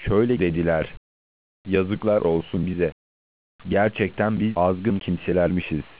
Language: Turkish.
şöyle dediler: yazıklar olsun bize. Gerçekten biz azgın kimselermişiz.